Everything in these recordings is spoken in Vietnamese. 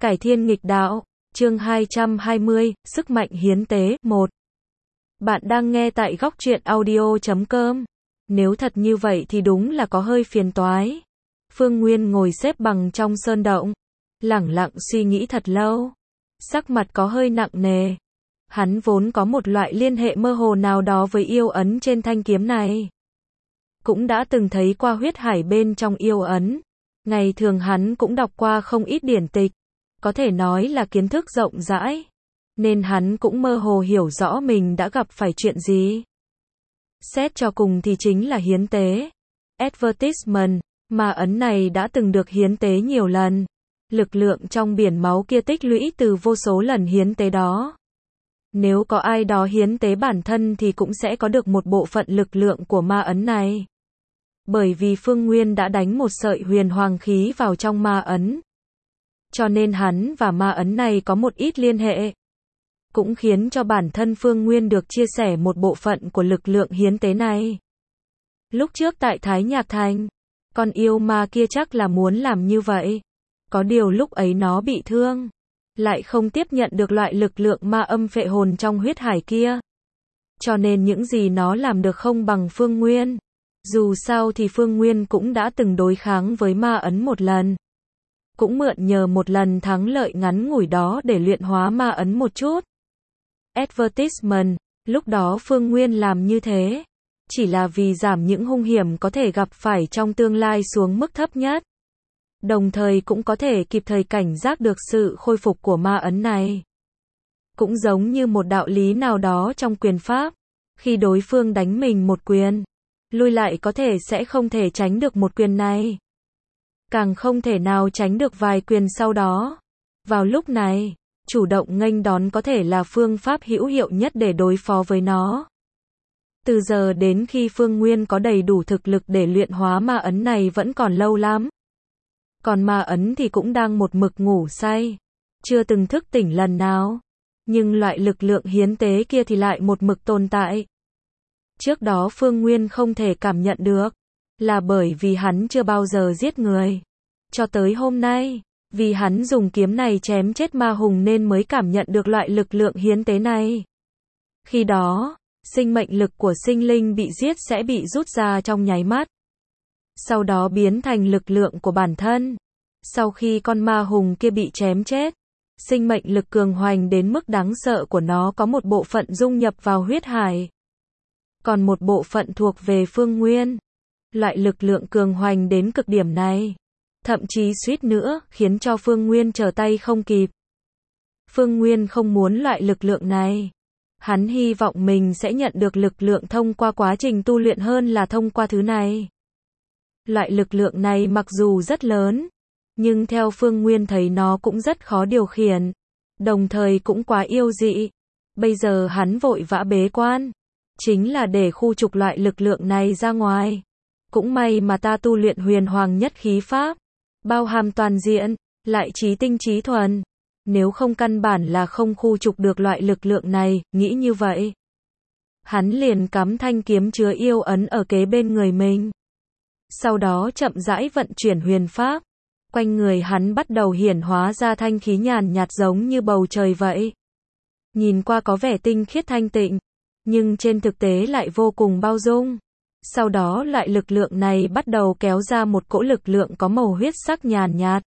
Cải thiên nghịch đạo, chương 220, sức mạnh hiến tế, 1. Bạn đang nghe tại góc truyện audio.com. Nếu thật như vậy thì đúng là có hơi phiền toái. Phương Nguyên ngồi xếp bằng trong sơn động, lẳng lặng suy nghĩ thật lâu. Sắc mặt có hơi nặng nề. Hắn vốn có một loại liên hệ mơ hồ nào đó với yêu ấn trên thanh kiếm này. Cũng đã từng thấy qua huyết hải bên trong yêu ấn. Ngày thường hắn cũng đọc qua không ít điển tịch. Có thể nói là kiến thức rộng rãi. Nên hắn cũng mơ hồ hiểu rõ mình đã gặp phải chuyện gì. Xét cho cùng thì chính là hiến tế. Advertisement, mà ấn này đã từng được hiến tế nhiều lần. Lực lượng trong biển máu kia tích lũy từ vô số lần hiến tế đó. Nếu có ai đó hiến tế bản thân thì cũng sẽ có được một bộ phận lực lượng của ma ấn này. Bởi vì Phương Nguyên đã đánh một sợi huyền hoàng khí vào trong ma ấn. Cho nên hắn và ma ấn này có một ít liên hệ. Cũng khiến cho bản thân Phương Nguyên được chia sẻ một bộ phận của lực lượng hiến tế này. Lúc trước tại Thái Nhạc Thành, con yêu ma kia chắc là muốn làm như vậy. Có điều lúc ấy nó bị thương, lại không tiếp nhận được loại lực lượng ma âm phệ hồn trong huyết hải kia. Cho nên những gì nó làm được không bằng Phương Nguyên. Dù sao thì Phương Nguyên cũng đã từng đối kháng với ma ấn một lần. Cũng mượn nhờ một lần thắng lợi ngắn ngủi đó để luyện hóa ma ấn một chút. Advertisement, lúc đó Phương Nguyên làm như thế, chỉ là vì giảm những hung hiểm có thể gặp phải trong tương lai xuống mức thấp nhất. Đồng thời cũng có thể kịp thời cảnh giác được sự khôi phục của ma ấn này. Cũng giống như một đạo lý nào đó trong quyền pháp, khi đối phương đánh mình một quyền, lui lại có thể sẽ không thể tránh được một quyền này. Càng không thể nào tránh được vài quyền sau đó. Vào lúc này, chủ động nghênh đón có thể là phương pháp hữu hiệu nhất để đối phó với nó. Từ giờ đến khi Phương Nguyên có đầy đủ thực lực để luyện hóa ma ấn này vẫn còn lâu lắm. Còn ma ấn thì cũng đang một mực ngủ say, chưa từng thức tỉnh lần nào. Nhưng loại lực lượng hiến tế kia thì lại một mực tồn tại. Trước đó Phương Nguyên không thể cảm nhận được, là bởi vì hắn chưa bao giờ giết người. Cho tới hôm nay, vì hắn dùng kiếm này chém chết ma hùng nên mới cảm nhận được loại lực lượng hiến tế này. Khi đó, sinh mệnh lực của sinh linh bị giết sẽ bị rút ra trong nháy mắt. Sau đó biến thành lực lượng của bản thân. Sau khi con ma hùng kia bị chém chết, sinh mệnh lực cường hoành đến mức đáng sợ của nó có một bộ phận dung nhập vào huyết hải. Còn một bộ phận thuộc về Phương Nguyên. Loại lực lượng cường hoành đến cực điểm này, thậm chí suýt nữa khiến cho Phương Nguyên trở tay không kịp. Phương Nguyên không muốn loại lực lượng này. Hắn hy vọng mình sẽ nhận được lực lượng thông qua quá trình tu luyện hơn là thông qua thứ này. Loại lực lượng này mặc dù rất lớn, nhưng theo Phương Nguyên thấy nó cũng rất khó điều khiển, đồng thời cũng quá yêu dị. Bây giờ hắn vội vã bế quan, chính là để khu trục loại lực lượng này ra ngoài. Cũng may mà ta tu luyện huyền hoàng nhất khí pháp, bao hàm toàn diện, lại trí tinh trí thuần. Nếu không căn bản là không khu trục được loại lực lượng này, nghĩ như vậy. Hắn liền cắm thanh kiếm chứa yêu ấn ở kế bên người mình. Sau đó chậm rãi vận chuyển huyền pháp. Quanh người hắn bắt đầu hiển hóa ra thanh khí nhàn nhạt giống như bầu trời vậy. Nhìn qua có vẻ tinh khiết thanh tịnh, nhưng trên thực tế lại vô cùng bao dung. Sau đó loại lực lượng này bắt đầu kéo ra một cỗ lực lượng có màu huyết sắc nhàn nhạt.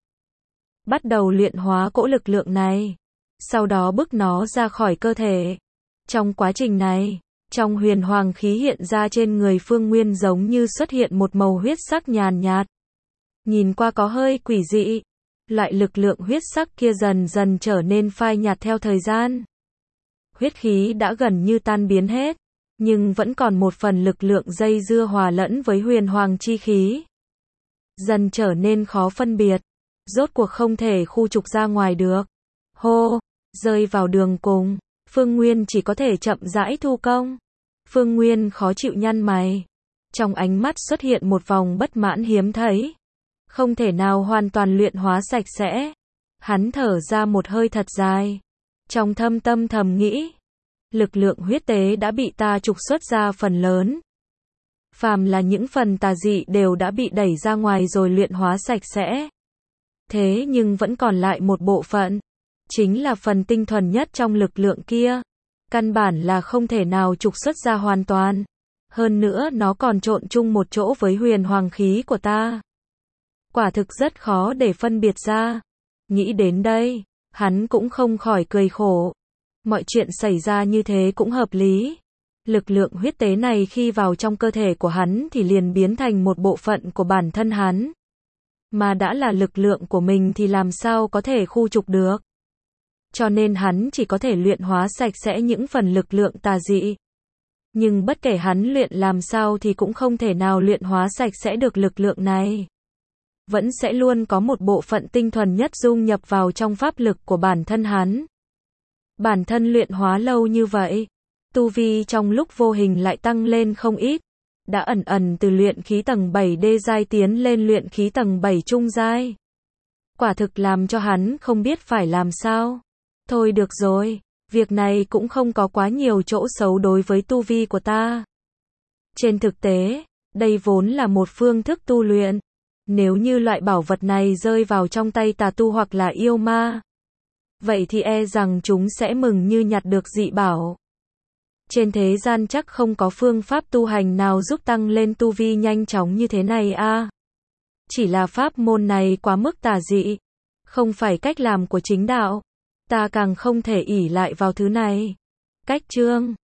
Bắt đầu luyện hóa cỗ lực lượng này. Sau đó bức nó ra khỏi cơ thể. Trong quá trình này, trong huyền hoàng khí hiện ra trên người Phương Nguyên giống như xuất hiện một màu huyết sắc nhàn nhạt. Nhìn qua có hơi quỷ dị. Loại lực lượng huyết sắc kia dần dần trở nên phai nhạt theo thời gian. Huyết khí đã gần như tan biến hết. Nhưng vẫn còn một phần lực lượng dây dưa hòa lẫn với huyền hoàng chi khí. Dần trở nên khó phân biệt. Rốt cuộc không thể khu trục ra ngoài được. Hô, rơi vào đường cùng. Phương Nguyên chỉ có thể chậm rãi thu công. Phương Nguyên khó chịu nhăn mày. Trong ánh mắt xuất hiện một vòng bất mãn hiếm thấy. Không thể nào hoàn toàn luyện hóa sạch sẽ. Hắn thở ra một hơi thật dài. Trong thâm tâm thầm nghĩ. Lực lượng huyết tế đã bị ta trục xuất ra phần lớn. Phàm là những phần tà dị đều đã bị đẩy ra ngoài rồi luyện hóa sạch sẽ. Thế nhưng vẫn còn lại một bộ phận, chính là phần tinh thuần nhất trong lực lượng kia. Căn bản là không thể nào trục xuất ra hoàn toàn. Hơn nữa nó còn trộn chung một chỗ với huyền hoàng khí của ta. Quả thực rất khó để phân biệt ra. Nghĩ đến đây, hắn cũng không khỏi cười khổ. Mọi chuyện xảy ra như thế cũng hợp lý. Lực lượng huyết tế này khi vào trong cơ thể của hắn thì liền biến thành một bộ phận của bản thân hắn. Mà đã là lực lượng của mình thì làm sao có thể khu trục được. Cho nên hắn chỉ có thể luyện hóa sạch sẽ những phần lực lượng tà dị. Nhưng bất kể hắn luyện làm sao thì cũng không thể nào luyện hóa sạch sẽ được lực lượng này. Vẫn sẽ luôn có một bộ phận tinh thuần nhất dung nhập vào trong pháp lực của bản thân hắn. Bản thân luyện hóa lâu như vậy, tu vi trong lúc vô hình lại tăng lên không ít. Đã ẩn ẩn từ luyện khí tầng 7 đê giai tiến lên luyện khí tầng 7 trung giai. Quả thực làm cho hắn không biết phải làm sao. Thôi được rồi, việc này cũng không có quá nhiều chỗ xấu đối với tu vi của ta. Trên thực tế, đây vốn là một phương thức tu luyện. Nếu như loại bảo vật này rơi vào trong tay tà tu hoặc là yêu ma, vậy thì e rằng chúng sẽ mừng như nhặt được dị bảo. Trên thế gian chắc không có phương pháp tu hành nào giúp tăng lên tu vi nhanh chóng như thế này a. Chỉ là pháp môn này quá mức tà dị, không phải cách làm của chính đạo. Ta càng không thể ỷ lại vào thứ này. Cách chương